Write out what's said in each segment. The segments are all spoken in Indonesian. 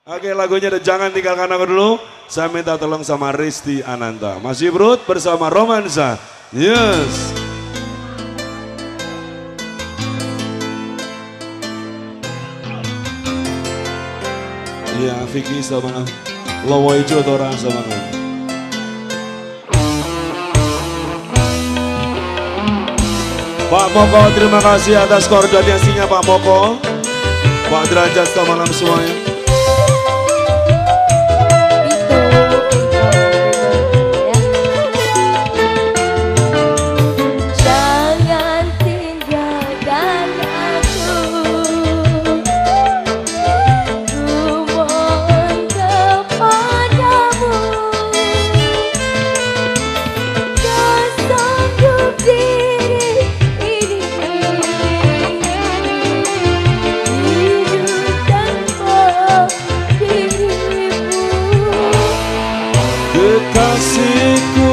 Oke, lagunya ada Jangan Tinggalkan Aku Dulu. Saya minta tolong sama Risti Ananta. Masih Brut bersama Romansa. Yes. Iya, Vicky sama Lowo Ijo Tora sama Pak Moko, terima kasih atas koordinasinya Pak Moko. Pak Derajat, selamat malam semuanya. Kekasihku,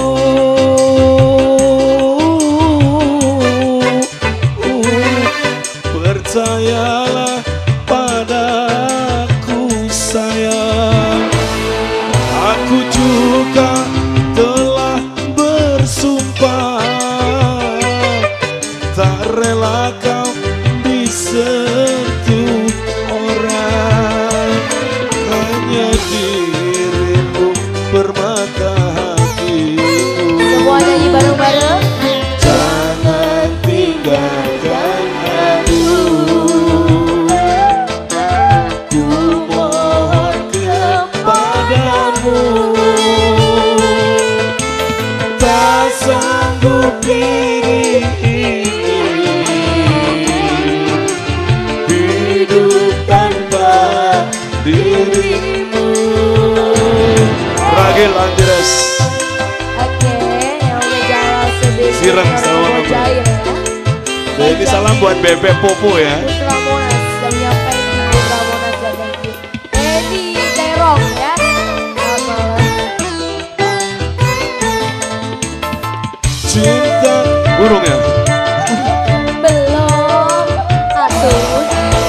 percayalah padaku sayang. Aku juga telah bersumpah tak rela kau disentuh orang, hanya dirimu permata hatiku. Semua nyanyi bareng-bareng. Jangan tinggalkan aku, ku mohon kepadamu. Tak sanggup diri hidup tanpa dirimu. Ragil Andres. Oke, yang udah jalan sedih. Sireng sama Jair ya. Ini salam buat Bebek Popo ya. Putra Monas dan nyampein di Putra Monas dan Dangdut. Edi Terong ya. Selamat malam. Cinta burung ya. Belum atuh.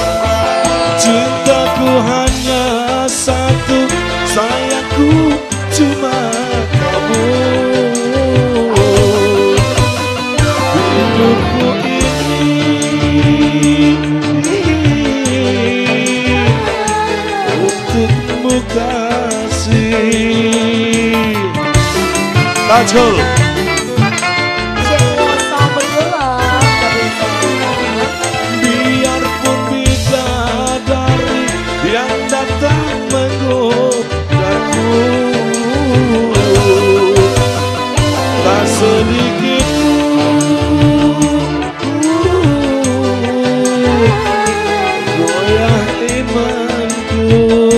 Cintaku hanya satu, sayangku cuma kamu. Hidupku ini untukmu kasih. Tajul. Cewek sama gelap. Biarpun bidadari yang datang menggodaku, tak sedikit goyah imanku.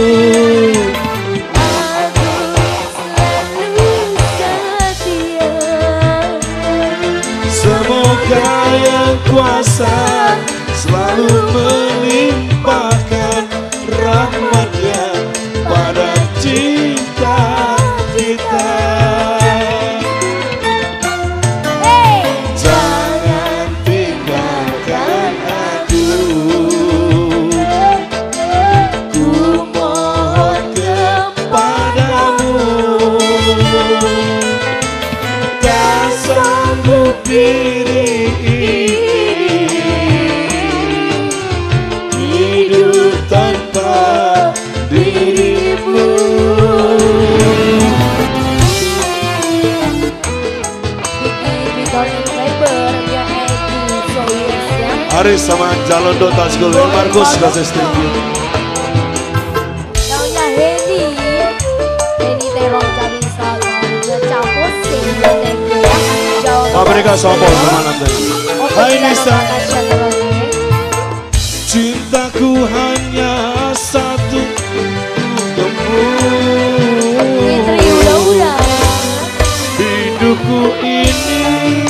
Semoga yang kuasa selalu melimpahkan rahmatnya pada cinta kita. Jangan tinggalkan aku, ku mohon kepadamu. Tak sanggup diri hidup tanpa dirimu. Aris sama Jalondo Tasgul Markus Gases Tinggi. Namanya Hedi Terong Cabin Salam. Ngecampur sing Dengki ya. Pabrika Sopo semangat tadi. Hai Nisa. Cintaku hanya satu untukmu. Fitri udah. Hidupku ini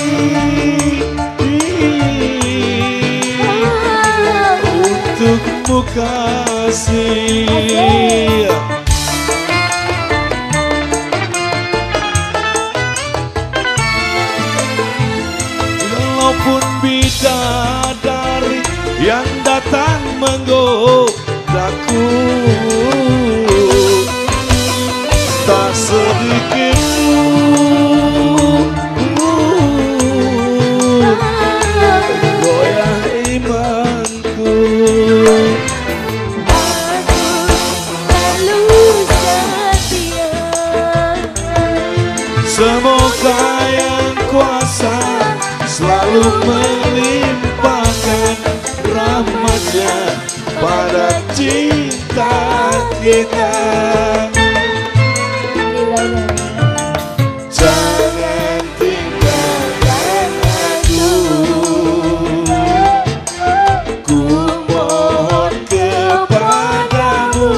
untukmu kasih. Walaupun bidadari yang datang menggoda Semoga yang kuasa selalu melimpahkan rahmatnya pada cinta kita. Jangan tinggalkan aku, ku mohon kepadamu.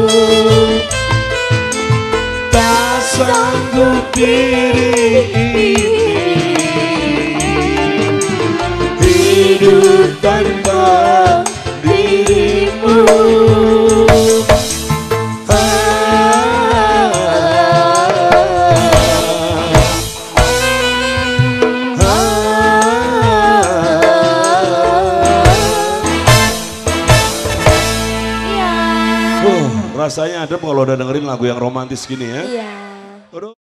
Tak sanggup diri ini hidup tanpa dirimu. Rasanya adem kalau udah dengerin lagu yang romantis gini ya. Iya.